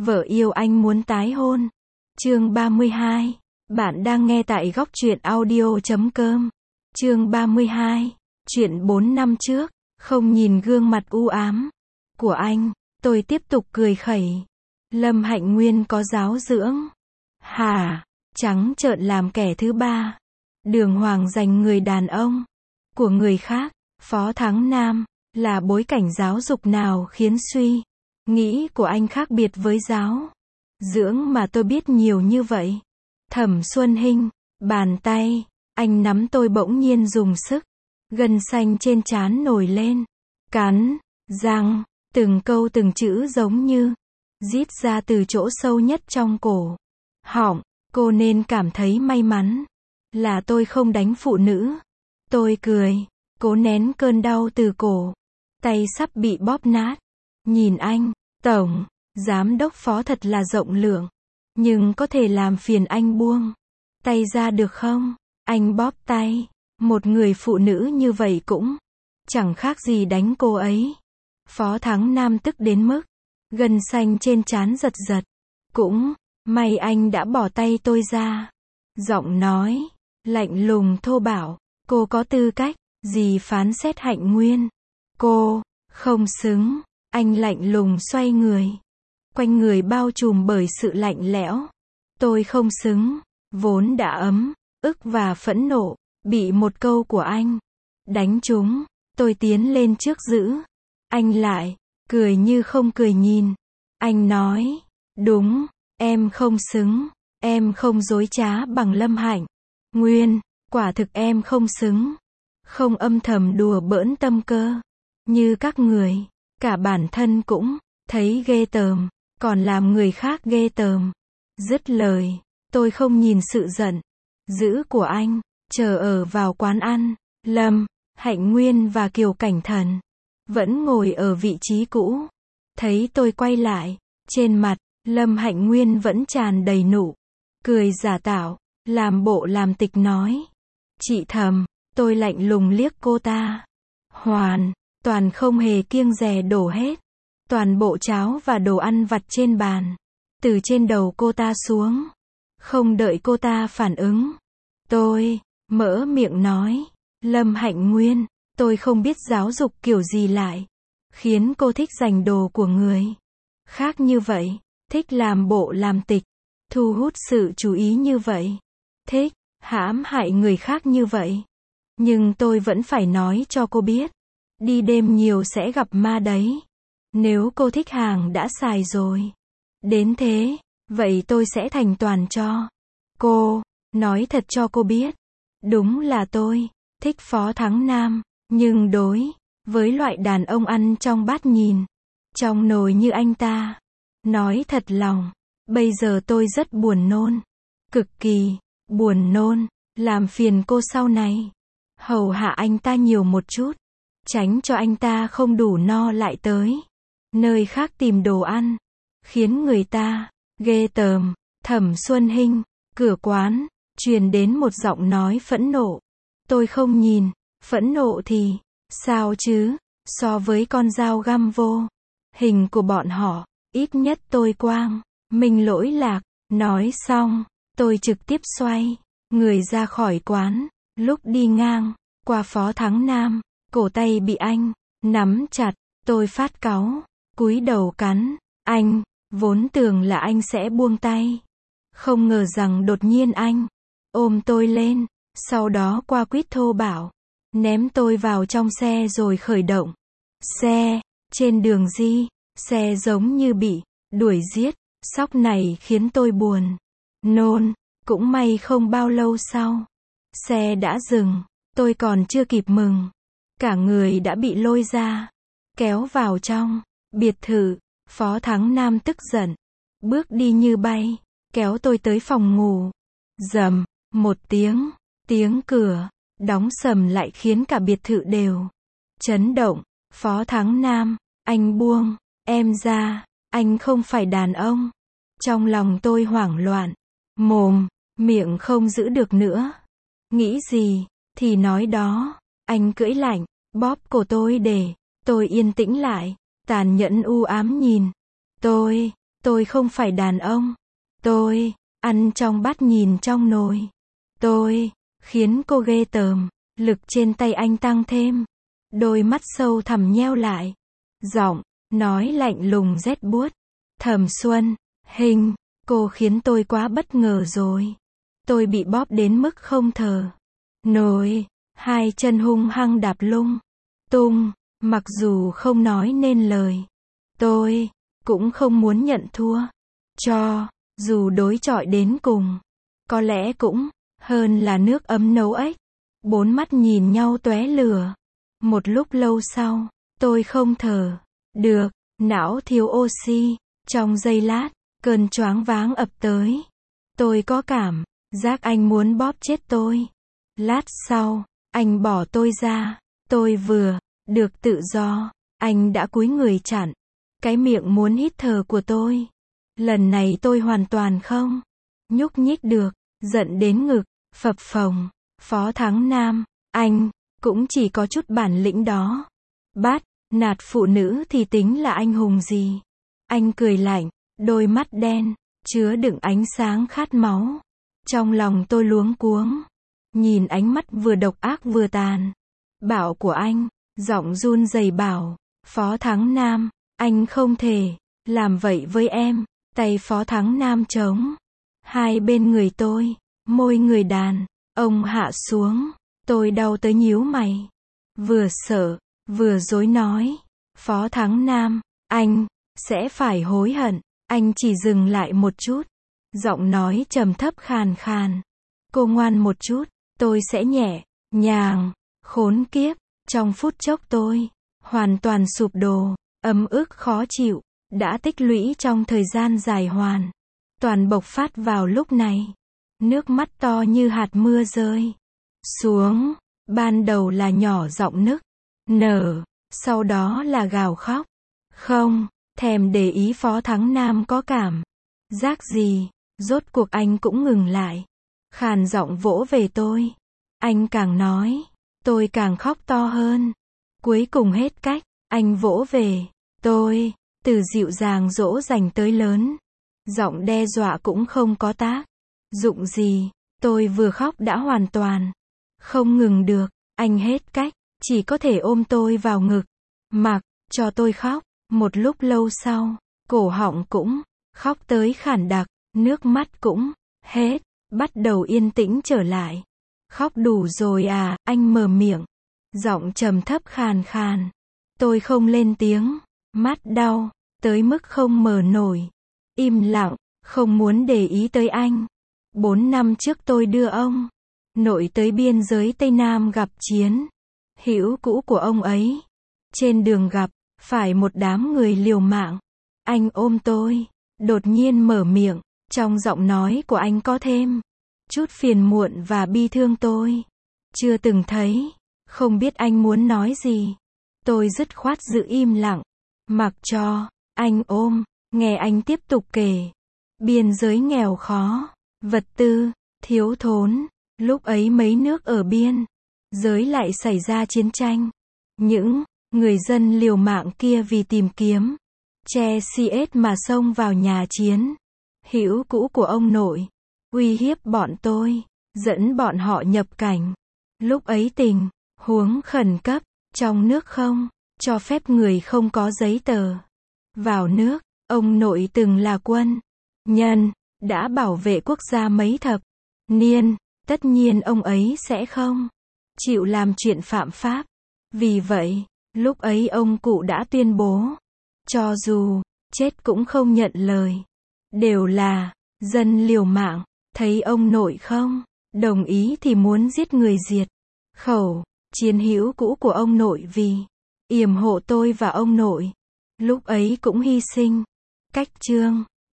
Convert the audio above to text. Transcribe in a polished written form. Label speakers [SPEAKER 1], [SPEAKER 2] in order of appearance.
[SPEAKER 1] Vợ yêu anh muốn tái hôn. Chương 32. Bạn đang nghe tại góc truyện audio.com. Chương 32. Chuyện 4 năm trước, không nhìn gương mặt u ám của anh, tôi tiếp tục cười khẩy. Lâm Hạnh Nguyên có giáo dưỡng. Hả? Trắng trợn làm kẻ thứ ba. Đường hoàng giành người đàn ông của người khác. Phó Thắng Nam, là bối cảnh giáo dục nào khiến suy nghĩ của anh khác biệt với giáo dưỡng mà tôi biết nhiều như vậy? Thẩm Xuân Hinh, bàn tay anh nắm tôi bỗng nhiên dùng sức, gân xanh trên trán nổi lên, cắn răng, từng câu từng chữ giống như rít ra từ chỗ sâu nhất trong cổ họng. Cô nên cảm thấy may mắn là tôi không đánh phụ nữ. Tôi cười, cố nén cơn đau từ cổ, tay sắp bị bóp nát. Nhìn anh, Tổng Giám đốc Phó thật là rộng lượng, nhưng có thể làm phiền anh buông tay ra được không? Anh bóp tay. Một người phụ nữ như vậy cũng chẳng khác gì đánh cô ấy. Phó Thắng Nam tức đến mức gân xanh trên trán giật giật. Cũng may anh đã bỏ tay tôi ra. Giọng nói lạnh lùng thô bạo. Cô có tư cách gì phán xét Hạnh Nguyên? Cô không xứng. Anh lạnh lùng xoay người, quanh người bao trùm bởi sự lạnh lẽo. Tôi không xứng. Vốn đã ấm ức và phẫn nộ, bị một câu của anh đánh trúng. Tôi tiến lên trước giữ anh lại, cười như không cười nhìn anh nói, đúng, em không xứng. Em không dối trá bằng Lâm Hạnh Nguyên, quả thực em không xứng. Không âm thầm đùa bỡn tâm cơ như các người. Cả bản thân cũng thấy ghê tởm, còn làm người khác ghê tởm. Dứt lời, tôi không nhìn sự giận dữ của anh. Chờ ở vào quán ăn, Lâm Hạnh Nguyên và Kiều Cảnh Thần vẫn ngồi ở vị trí cũ. Thấy tôi quay lại, trên mặt Lâm Hạnh Nguyên vẫn tràn đầy nụ cười giả tạo, làm bộ làm tịch nói, chị Thầm. Tôi lạnh lùng liếc cô ta. Hoàn toàn không hề kiêng dè đổ hết toàn bộ cháo và đồ ăn vặt trên bàn từ trên đầu cô ta xuống. Không đợi cô ta phản ứng, tôi mở miệng nói, Lâm Hạnh Nguyên, tôi không biết giáo dục kiểu gì lại khiến cô thích giành đồ của người khác như vậy, thích làm bộ làm tịch, thu hút sự chú ý như vậy, thích hãm hại người khác như vậy. Nhưng tôi vẫn phải nói cho cô biết, đi đêm nhiều sẽ gặp ma đấy. Nếu cô thích hàng đã xài rồi đến thế, vậy tôi sẽ thành toàn cho cô. Nói thật cho cô biết, đúng là tôi thích Phó Thắng Nam, nhưng đối với loại đàn ông ăn trong bát nhìn trong nồi như anh ta, nói thật lòng, bây giờ tôi rất buồn nôn, cực kỳ buồn nôn. Làm phiền cô sau này hầu hạ anh ta nhiều một chút, tránh cho anh ta không đủ no lại tới nơi khác tìm đồ ăn, khiến người ta ghê tởm. Thẩm Xuân Hinh, cửa quán truyền đến một giọng nói phẫn nộ. Tôi không nhìn, phẫn nộ thì sao chứ, so với con dao găm vô hình của bọn họ, ít nhất tôi quang minh lỗi lạc. Nói xong, tôi trực tiếp xoay người ra khỏi quán. Lúc đi ngang qua Phó Thắng Nam, cổ tay bị anh nắm chặt. Tôi phát cáu, cúi đầu cắn anh. Vốn tưởng là anh sẽ buông tay, không ngờ rằng đột nhiên anh ôm tôi lên, sau đó qua quýt thô bạo ném tôi vào trong xe rồi khởi động xe. Trên đường di xe giống như bị đuổi giết. Sóc này khiến tôi buồn nôn. Cũng may không bao lâu sau, xe đã dừng. Tôi còn chưa kịp mừng, cả người đã bị lôi ra, kéo vào trong biệt thự. Phó Thắng Nam tức giận, bước đi như bay, kéo tôi tới phòng ngủ. Rầm một tiếng, tiếng cửa đóng sầm lại khiến cả biệt thự đều chấn động. Phó Thắng Nam, anh buông em ra, anh không phải đàn ông. Trong lòng tôi hoảng loạn, mồm miệng không giữ được nữa. Nghĩ gì thì nói đó. Anh cưỡi lạnh, bóp cổ tôi để tôi yên tĩnh lại, tàn nhẫn u ám nhìn tôi. Tôi không phải đàn ông. Tôi ăn trong bát nhìn trong nồi. Tôi khiến cô ghê tởm. Lực trên tay anh tăng thêm. Đôi mắt sâu thẳm nheo lại. Giọng nói lạnh lùng rét buốt. Thẩm Xuân, hình, cô khiến tôi quá bất ngờ rồi. Tôi bị bóp đến mức không thở nổi, hai chân hung hăng đạp lung tung, mặc dù không nói nên lời. Tôi cũng không muốn nhận thua, cho dù đối chọi đến cùng, có lẽ cũng hơn là nước ấm nấu ếch. Bốn mắt nhìn nhau tóe lửa. Một lúc lâu sau, tôi không thở được, não thiếu oxy. Trong giây lát, cơn choáng váng ập tới. Tôi có cảm giác anh muốn bóp chết tôi. Lát sau, anh bỏ tôi ra. Tôi vừa được tự do, anh đã cúi người chặn cái miệng muốn hít thở của tôi. Lần này tôi hoàn toàn không nhúc nhích được, giận đến ngực phập phồng. Phó Thắng Nam, anh cũng chỉ có chút bản lĩnh đó. Bắt nạt phụ nữ thì tính là anh hùng gì? Anh cười lạnh, đôi mắt đen chứa đựng ánh sáng khát máu. Trong lòng tôi luống cuống, nhìn ánh mắt vừa độc ác vừa tàn bạo của anh, giọng run rẩy bảo, Phó Thắng Nam, anh không thể làm vậy với em. Tay Phó Thắng Nam trống hai bên người tôi, môi người đàn ông hạ xuống. Tôi đau tới nhíu mày, vừa sợ vừa rối nói, Phó Thắng Nam, anh sẽ phải hối hận. Anh chỉ dừng lại một chút, giọng nói trầm thấp khàn khàn, cô ngoan một chút, tôi sẽ nhẹ nhàng. Khốn kiếp, trong phút chốc tôi hoàn toàn sụp đổ. Ấm ức khó chịu đã tích lũy trong thời gian dài hoàn toàn bộc phát vào lúc này. Nước mắt to như hạt mưa rơi xuống. Ban đầu là nhỏ giọng nức nở, sau đó là gào khóc. Không thèm để ý Phó Thắng Nam có cảm giác gì. Rốt cuộc anh cũng ngừng lại, khàn giọng vỗ về tôi. Anh càng nói, tôi càng khóc to hơn. Cuối cùng hết cách, anh vỗ về tôi, từ dịu dàng dỗ dành tới lớn. Giọng đe dọa cũng không có tác dụng gì. Tôi vừa khóc đã hoàn toàn không ngừng được. Anh hết cách, chỉ có thể ôm tôi vào ngực, mặc cho tôi khóc. Một lúc lâu sau, cổ họng cũng khóc tới khản đặc, nước mắt cũng hết, bắt đầu yên tĩnh trở lại. Khóc đủ rồi à, anh mở miệng, giọng trầm thấp khàn khàn. Tôi không lên tiếng, mắt đau tới mức không mở nổi. Im lặng, không muốn để ý tới anh. 4 năm trước tôi đưa ông nội tới biên giới Tây Nam gặp chiến hữu cũ của ông ấy. Trên đường gặp phải một đám người liều mạng. Anh ôm tôi, đột nhiên mở miệng, trong giọng nói của anh có thêm chút phiền muộn và bi thương tôi chưa từng thấy. Không biết anh muốn nói gì. Tôi dứt khoát giữ im lặng, mặc cho anh ôm. Nghe anh tiếp tục kể. Biên giới nghèo khó, vật tư thiếu thốn. Lúc ấy mấy nước ở biên giới lại xảy ra chiến tranh. Những người dân liều mạng kia vì tìm kiếm che CS mà xông vào nhà chiến hữu cũ của ông nội, uy hiếp bọn tôi, dẫn bọn họ nhập cảnh. Lúc ấy tình huống khẩn cấp, trong nước không cho phép người không có giấy tờ vào nước. Ông nội từng là quân nhân, đã bảo vệ quốc gia mấy thập niên. Tất nhiên ông ấy sẽ không chịu làm chuyện phạm pháp. Vì vậy, lúc ấy ông cụ đã tuyên bố, cho dù chết cũng không nhận lời. Đều là dân liều mạng. Thấy ông nội không đồng ý thì muốn giết người diệt khẩu. Chiến hữu cũ của ông nội vì yểm hộ tôi và ông nội, lúc ấy cũng hy sinh. Cách chương